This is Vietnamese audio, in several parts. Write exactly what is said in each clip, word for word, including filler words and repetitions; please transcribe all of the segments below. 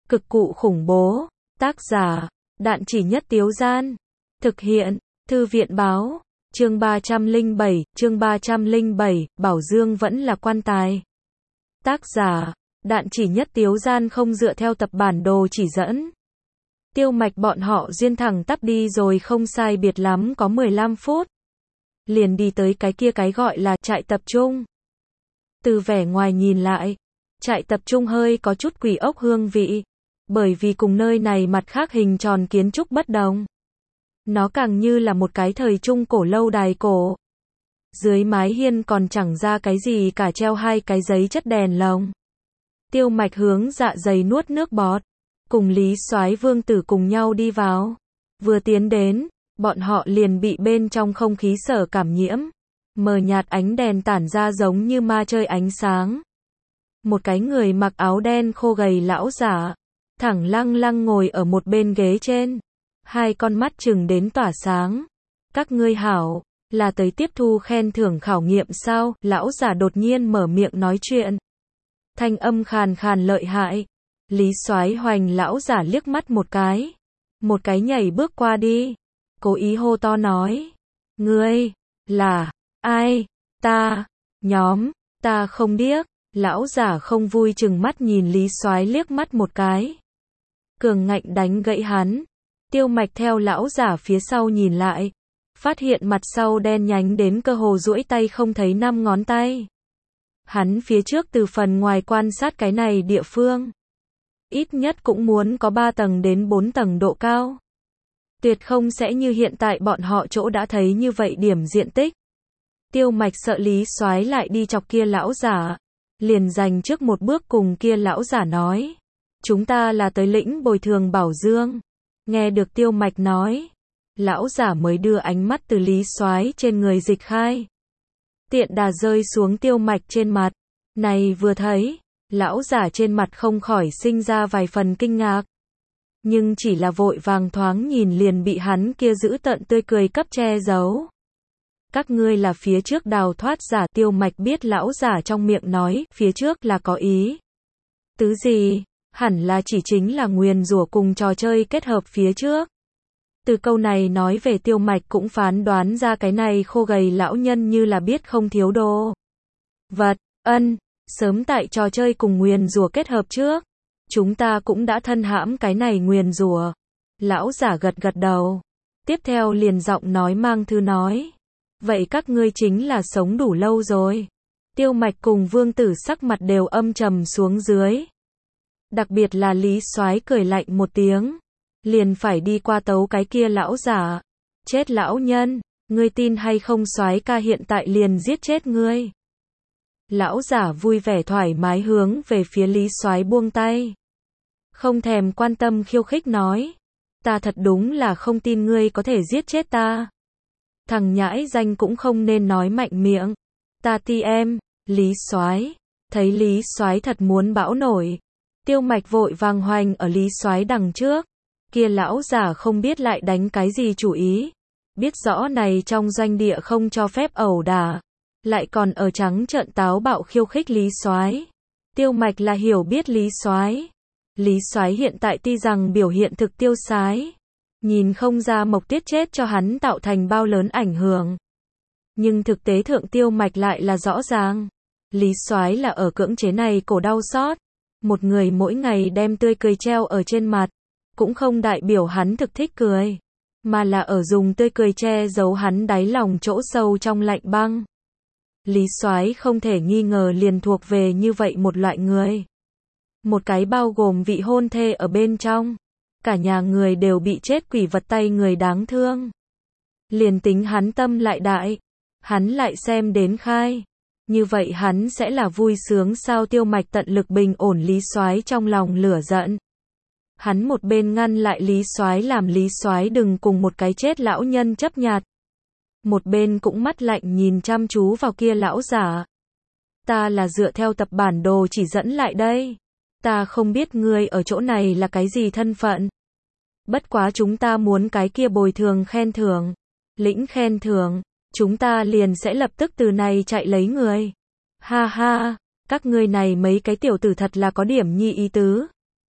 Cực cụ khủng bố. Tác giả, Đạn Chỉ Nhất Tiếu Gian. Thực hiện, Thư viện báo. Chương ba trăm lẻ bảy, chương ba trăm lẻ bảy, Bảo Dương vẫn là quan tài. Tác giả, Đạn Chỉ Nhất Tiếu Gian không dựa theo tập bản đồ chỉ dẫn. Tiêu Mạch bọn họ duyên thẳng tắp đi rồi không sai biệt lắm có mười lăm phút. Liền đi tới cái kia cái gọi là trại tập trung. Từ vẻ ngoài nhìn lại, trại tập trung hơi có chút quỷ ốc hương vị, bởi vì cùng nơi này mặt khác hình tròn kiến trúc bất đồng. Nó càng như là một cái thời trung cổ lâu đài cổ. Dưới mái hiên còn chẳng ra cái gì cả, treo hai cái giấy chất đèn lồng. Tiêu Mạch hướng dạ dày nuốt nước bọt, cùng Lý Soái Vương Tử cùng nhau đi vào. Vừa tiến đến, bọn họ liền bị bên trong không khí sở cảm nhiễm. Mờ nhạt ánh đèn tản ra giống như ma chơi ánh sáng. Một cái người mặc áo đen khô gầy lão giả, thẳng lăng lăng ngồi ở một bên ghế trên. Hai con mắt chừng đến tỏa sáng. Các ngươi hảo, là tới tiếp thu khen thưởng khảo nghiệm sao? Lão giả đột nhiên mở miệng nói chuyện. Thanh âm khàn khàn lợi hại. Lý Soái hoành lão giả liếc mắt một cái. Một cái nhảy bước qua đi. Cố ý hô to nói. Ngươi, là, ai? Ta, nhóm, ta không điếc. Lão giả không vui chừng mắt nhìn Lý Soái liếc mắt một cái. Cường ngạnh đánh gãy hắn. Tiêu Mạch theo lão giả phía sau nhìn lại. Phát hiện mặt sau đen nhánh đến cơ hồ duỗi tay không thấy năm ngón tay. Hắn phía trước từ phần ngoài quan sát cái này địa phương. Ít nhất cũng muốn có ba tầng đến bốn tầng độ cao. Tuyệt không sẽ như hiện tại bọn họ chỗ đã thấy như vậy điểm diện tích. Tiêu Mạch sợ Lý Soái lại đi chọc kia lão giả. Liền dành trước một bước cùng kia lão giả nói. Chúng ta là tới lĩnh bồi thường Bảo Dương. Nghe được Tiêu Mạch nói. Lão giả mới đưa ánh mắt từ Lý Soái trên người dịch khai. Tiện đà rơi xuống Tiêu Mạch trên mặt. Này vừa thấy, lão giả trên mặt không khỏi sinh ra vài phần kinh ngạc. Nhưng chỉ là vội vàng thoáng nhìn liền bị hắn kia giữ tận tươi cười cấp che giấu. Các ngươi là phía trước đào thoát giả. Tiêu Mạch biết lão giả trong miệng nói, phía trước là có ý. Tứ gì? Hẳn là chỉ chính là nguyền rủa cùng trò chơi kết hợp phía trước. Từ câu này nói về Tiêu Mạch cũng phán đoán ra cái này khô gầy lão nhân như là biết không thiếu đồ vật, ân, sớm tại trò chơi cùng nguyền rủa kết hợp trước. Chúng ta cũng đã thân hãm cái này nguyền rủa. Lão giả gật gật đầu. Tiếp theo liền giọng nói mang thư nói. Vậy các ngươi chính là sống đủ lâu rồi. Tiêu Mạch cùng Vương Tử sắc mặt đều âm trầm xuống dưới. Đặc biệt là Lý Soái cười lạnh một tiếng. Liền phải đi qua tấu cái kia lão giả. Chết lão nhân, ngươi tin hay không Soái ca hiện tại liền giết chết ngươi. Lão giả vui vẻ thoải mái hướng về phía Lý Soái buông tay. Không thèm quan tâm khiêu khích nói. Ta thật đúng là không tin ngươi có thể giết chết ta. Thằng nhãi danh cũng không nên nói mạnh miệng. Ta ti em, Lý Soái. Thấy Lý Soái thật muốn bão nổi. Tiêu Mạch vội vàng hoành ở Lý Soái đằng trước. Kia lão giả không biết lại đánh cái gì chủ ý. Biết rõ này trong doanh địa không cho phép ẩu đả. Lại còn ở trắng trợn táo bạo khiêu khích Lý Soái. Tiêu Mạch là hiểu biết Lý Soái. Lý Soái hiện tại tuy rằng biểu hiện thực tiêu sái. Nhìn không ra Mộc Tiết chết cho hắn tạo thành bao lớn ảnh hưởng. Nhưng thực tế thượng Tiêu Mạch lại là rõ ràng. Lý Soái là ở cưỡng chế này cổ đau xót. Một người mỗi ngày đem tươi cười treo ở trên mặt. Cũng không đại biểu hắn thực thích cười. Mà là ở dùng tươi cười che giấu hắn đáy lòng chỗ sâu trong lạnh băng. Lý Soái không thể nghi ngờ liền thuộc về như vậy một loại người. Một cái bao gồm vị hôn thê ở bên trong. Cả nhà người đều bị chết quỷ vật tay người đáng thương. Liền tính hắn tâm lại đại. Hắn lại xem đến khai. Như vậy hắn sẽ là vui sướng sao? Tiêu Mạch tận lực bình ổn Lý Soái trong lòng lửa giận. Hắn một bên ngăn lại Lý Soái làm Lý Soái đừng cùng một cái chết lão nhân chấp nhặt. Một bên cũng mắt lạnh nhìn chăm chú vào kia lão giả. Ta là dựa theo tập bản đồ chỉ dẫn lại đây. Ta không biết ngươi ở chỗ này là cái gì thân phận. Bất quá chúng ta muốn cái kia bồi thường khen thưởng. Lĩnh khen thưởng. Chúng ta liền sẽ lập tức từ này chạy lấy người. Ha ha, các ngươi này mấy cái tiểu tử thật là có điểm nhi ý tứ.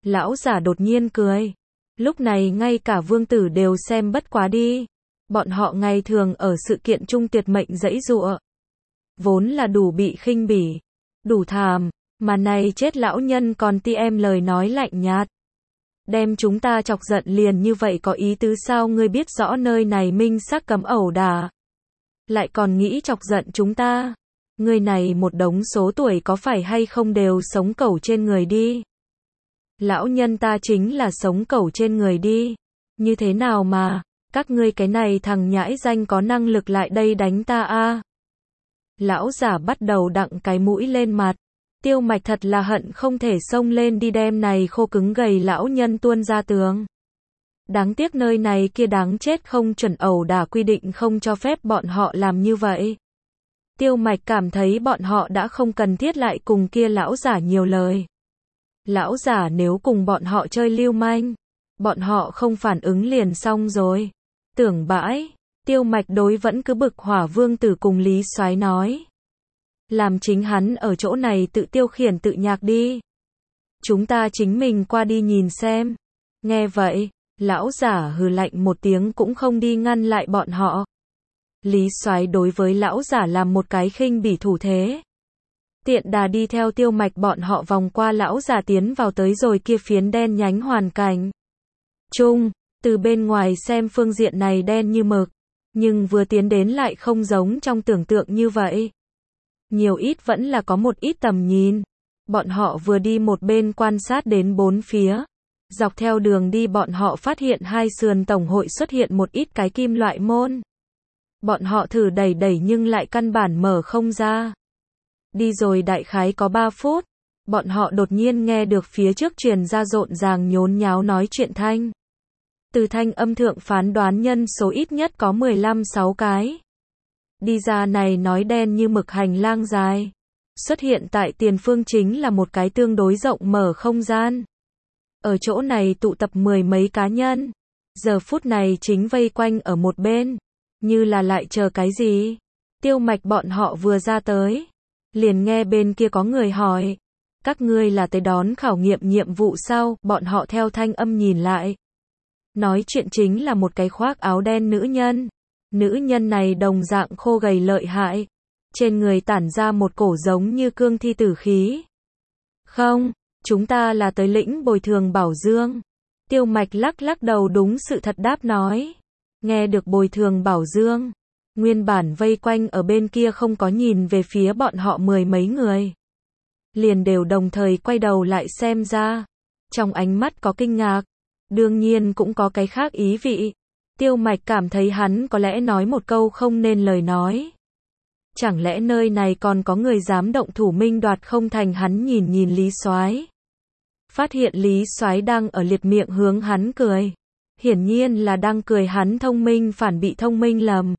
Lão giả đột nhiên cười. Lúc này ngay cả vương tử đều xem bất quá đi. Bọn họ ngày thường ở sự kiện chung tuyệt mệnh giãy giụa. Vốn là đủ bị khinh bỉ, đủ thàm, mà này chết lão nhân còn ti em lời nói lạnh nhạt. Đem chúng ta chọc giận liền như vậy có ý tứ sao, ngươi biết rõ nơi này minh xác cấm ẩu đả. Lại còn nghĩ chọc giận chúng ta. Ngươi này một đống số tuổi có phải hay không đều sống cẩu trên người đi. Lão nhân ta chính là sống cẩu trên người đi. Như thế nào mà, các ngươi cái này thằng nhãi danh có năng lực lại đây đánh ta a? Lão giả bắt đầu đặng cái mũi lên mặt. Tiêu Mạch thật là hận không thể xông lên đi đem này khô cứng gầy lão nhân tuôn ra tường. Đáng tiếc nơi này kia đáng chết không chuẩn ẩu đả quy định không cho phép bọn họ làm như vậy. Tiêu Mạch cảm thấy bọn họ đã không cần thiết lại cùng kia lão giả nhiều lời. Lão giả nếu cùng bọn họ chơi lưu manh, bọn họ không phản ứng liền xong rồi. Tưởng bãi, Tiêu Mạch đối vẫn cứ bực hỏa vương tử cùng Lý Soái nói. Làm chính hắn ở chỗ này tự tiêu khiển tự nhạc đi. Chúng ta chính mình qua đi nhìn xem. Nghe vậy, lão giả hừ lạnh một tiếng cũng không đi ngăn lại bọn họ. Lý Soái đối với lão giả làm một cái khinh bỉ thủ thế. Tiện đà đi theo Tiêu Mạch bọn họ vòng qua lão giả tiến vào tới rồi kia phiến đen nhánh hoàn cảnh. Chung, từ bên ngoài xem phương diện này đen như mực, nhưng vừa tiến đến lại không giống trong tưởng tượng như vậy. Nhiều ít vẫn là có một ít tầm nhìn. Bọn họ vừa đi một bên quan sát đến bốn phía. Dọc theo đường đi bọn họ phát hiện hai sườn tổng hội xuất hiện một ít cái kim loại môn. Bọn họ thử đẩy đẩy nhưng lại căn bản mở không ra. Đi rồi đại khái có ba phút, bọn họ đột nhiên nghe được phía trước truyền ra rộn ràng nhốn nháo nói chuyện thanh. Từ thanh âm thượng phán đoán nhân số ít nhất có mười lăm sáu cái. Đi ra này nói đen như mực hành lang dài. Xuất hiện tại tiền phương chính là một cái tương đối rộng mở không gian. Ở chỗ này tụ tập mười mấy cá nhân. Giờ phút này chính vây quanh ở một bên. Như là lại chờ cái gì. Tiêu Mạch bọn họ vừa ra tới. Liền nghe bên kia có người hỏi. Các ngươi là tới đón khảo nghiệm nhiệm vụ sao? Bọn họ theo thanh âm nhìn lại. Nói chuyện chính là một cái khoác áo đen nữ nhân. Nữ nhân này đồng dạng khô gầy lợi hại. Trên người tản ra một cổ giống như cương thi tử khí. Không, chúng ta là tới lĩnh bồi thường bảo dương. Tiêu Mạch lắc lắc đầu đúng sự thật đáp nói. Nghe được bồi thường bảo dương. Nguyên bản vây quanh ở bên kia không có nhìn về phía bọn họ mười mấy người. Liền đều đồng thời quay đầu lại xem ra. Trong ánh mắt có kinh ngạc. Đương nhiên cũng có cái khác ý vị. Tiêu Mạch cảm thấy hắn có lẽ nói một câu không nên lời nói. Chẳng lẽ nơi này còn có người dám động thủ minh đoạt không thành, hắn nhìn nhìn Lý Soái. Phát hiện Lý Soái đang ở liệt miệng hướng hắn cười. Hiển nhiên là đang cười hắn thông minh phản bị thông minh lầm.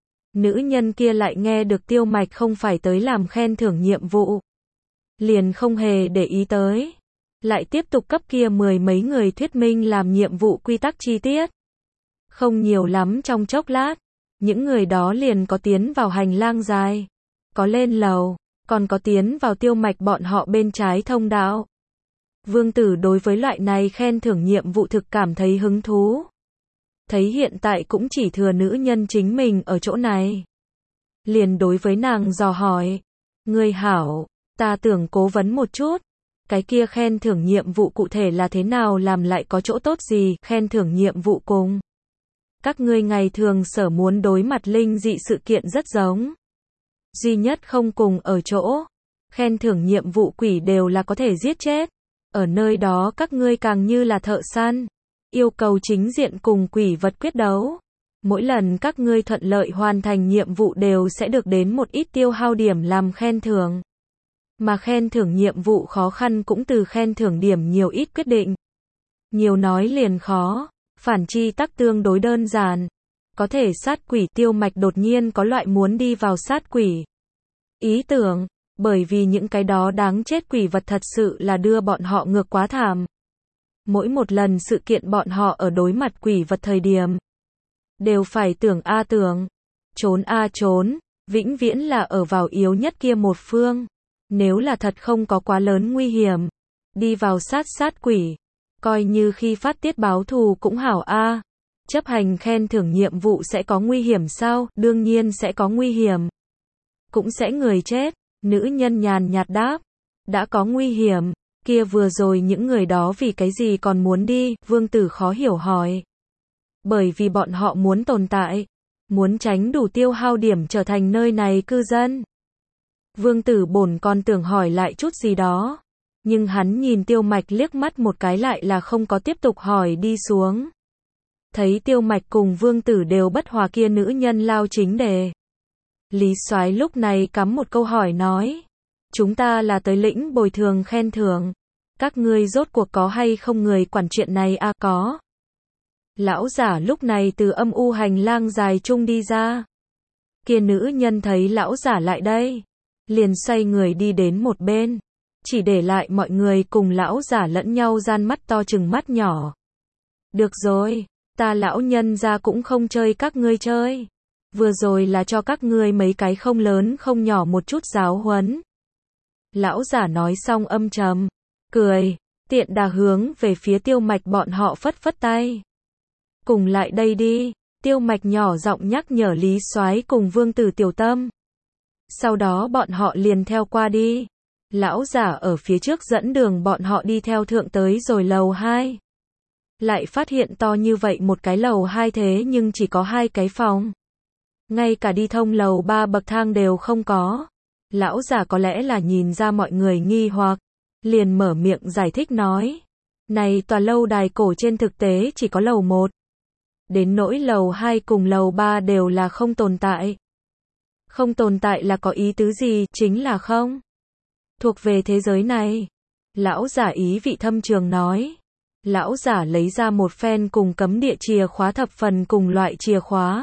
Nữ nhân kia lại nghe được Tiêu Mạch không phải tới làm khen thưởng nhiệm vụ. Liền không hề để ý tới. Lại tiếp tục cấp kia mười mấy người thuyết minh làm nhiệm vụ quy tắc chi tiết. Không nhiều lắm trong chốc lát. Những người đó liền có tiến vào hành lang dài. Có lên lầu. Còn có tiến vào Tiêu Mạch bọn họ bên trái thông đạo. Vương tử đối với loại này khen thưởng nhiệm vụ thực cảm thấy hứng thú. Thấy hiện tại cũng chỉ thừa nữ nhân chính mình ở chỗ này. Liền đối với nàng dò hỏi. Ngươi hảo, ta tưởng cố vấn một chút. Cái kia khen thưởng nhiệm vụ cụ thể là thế nào, làm lại có chỗ tốt gì? Khen thưởng nhiệm vụ cùng các ngươi ngày thường sở muốn đối mặt linh dị sự kiện rất giống. Duy nhất không cùng ở chỗ. Khen thưởng nhiệm vụ quỷ đều là có thể giết chết. Ở nơi đó các ngươi càng như là thợ săn. Yêu cầu chính diện cùng quỷ vật quyết đấu. Mỗi lần các ngươi thuận lợi hoàn thành nhiệm vụ đều sẽ được đến một ít tiêu hao điểm làm khen thưởng. Mà khen thưởng nhiệm vụ khó khăn cũng từ khen thưởng điểm nhiều ít quyết định. Nhiều nói liền khó, phản chi tắc tương đối đơn giản. Có thể sát quỷ. Tiêu Mạch đột nhiên có loại muốn đi vào sát quỷ ý tưởng, bởi vì những cái đó đáng chết quỷ vật thật sự là đưa bọn họ ngược quá thảm. Mỗi một lần sự kiện bọn họ ở đối mặt quỷ vật thời điểm, đều phải tưởng a tưởng, trốn a trốn, vĩnh viễn là ở vào yếu nhất kia một phương. Nếu là thật không có quá lớn nguy hiểm, đi vào sát sát quỷ, Coi như khi phát tiết báo thù cũng hảo a. Chấp hành khen thưởng nhiệm vụ sẽ có nguy hiểm sao? Đương nhiên sẽ có nguy hiểm. Cũng sẽ người chết. Nữ nhân nhàn nhạt đáp. Đã có nguy hiểm. Kia vừa rồi những người đó vì cái gì còn muốn đi? Vương Tử khó hiểu hỏi. Bởi vì bọn họ muốn tồn tại. Muốn tránh đủ tiêu hao điểm trở thành nơi này cư dân. Vương Tử bổn còn tưởng hỏi lại chút gì đó. Nhưng hắn nhìn Tiêu Mạch liếc mắt một cái lại là không có tiếp tục hỏi đi xuống. Thấy Tiêu Mạch cùng Vương Tử đều bất hòa kia nữ nhân lao chính đề. Lý Soái lúc này cắm một câu hỏi nói. Chúng ta là tới lĩnh bồi thường khen thưởng. Các ngươi rốt cuộc có hay không người quản chuyện này a? Có. Lão giả lúc này từ âm u hành lang dài chung đi ra. Kia nữ nhân thấy lão giả lại đây. Liền xoay người đi đến một bên. Chỉ để lại mọi người cùng lão giả lẫn nhau gian mắt to chừng mắt nhỏ. Được rồi, ta lão nhân ra cũng không chơi các ngươi chơi. Vừa rồi là cho các ngươi mấy cái không lớn không nhỏ một chút giáo huấn. Lão giả nói xong âm trầm, cười, tiện đà hướng về phía Tiêu Mạch bọn họ phất phất tay. Cùng lại đây đi, Tiêu Mạch nhỏ giọng nhắc nhở Lý Soái cùng Vương Tử tiểu tâm. Sau đó bọn họ liền theo qua đi. Lão giả ở phía trước dẫn đường bọn họ đi theo thượng tới rồi lầu hai. Lại phát hiện to như vậy một cái lầu hai thế nhưng chỉ có hai cái phòng. Ngay cả đi thông lầu ba bậc thang đều không có. Lão giả có lẽ là nhìn ra mọi người nghi hoặc. Liền mở miệng giải thích nói. Này tòa lâu đài cổ trên thực tế chỉ có lầu một. Đến nỗi lầu hai cùng lầu ba đều là không tồn tại. Không tồn tại là có ý tứ gì? Chính là không thuộc về thế giới này. Lão giả ý vị thâm trường nói. Lão giả lấy ra một phen cùng cấm địa chìa khóa thập phần cùng loại chìa khóa.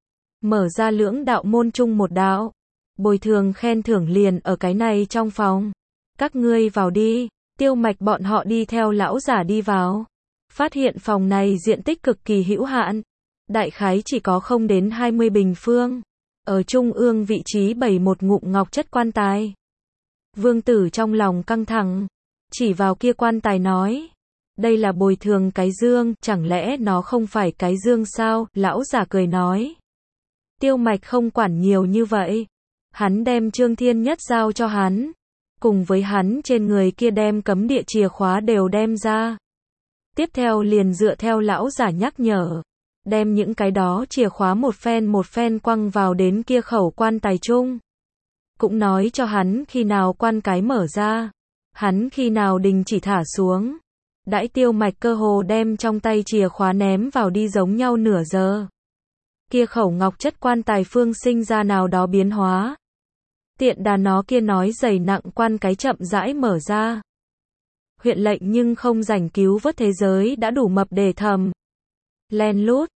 Mở ra lưỡng đạo môn chung một đạo. Bồi thường khen thưởng liền ở cái này trong phòng. Các ngươi vào đi. Tiêu Mạch bọn họ đi theo lão giả đi vào. Phát hiện phòng này diện tích cực kỳ hữu hạn. Đại khái chỉ có không đến hai mươi bình phương. Ở trung ương vị trí bày một ngụm ngọc chất quan tài. Vương Tử trong lòng căng thẳng. Chỉ vào kia quan tài nói. Đây là bồi thường cái dương, chẳng lẽ nó không phải cái dương sao? Lão giả cười nói. Tiêu Mạch không quản nhiều như vậy. Hắn đem Trương Thiên Nhất giao cho hắn. Cùng với hắn trên người kia đem cấm địa chìa khóa đều đem ra. Tiếp theo liền dựa theo lão giả nhắc nhở. Đem những cái đó chìa khóa một phen một phen quăng vào đến kia khẩu quan tài chung. Cũng nói cho hắn khi nào quan cái mở ra. Hắn khi nào đình chỉ thả xuống. Đãi Tiêu Mạch cơ hồ đem trong tay chìa khóa ném vào đi giống nhau nửa giờ. Kia khẩu ngọc chất quan tài phương sinh ra nào đó biến hóa. Tiện đà nó kia nói dày nặng quan cái chậm rãi mở ra. Huyện lệnh nhưng không rảnh cứu vớt thế giới đã đủ mập để thầm. Len lút,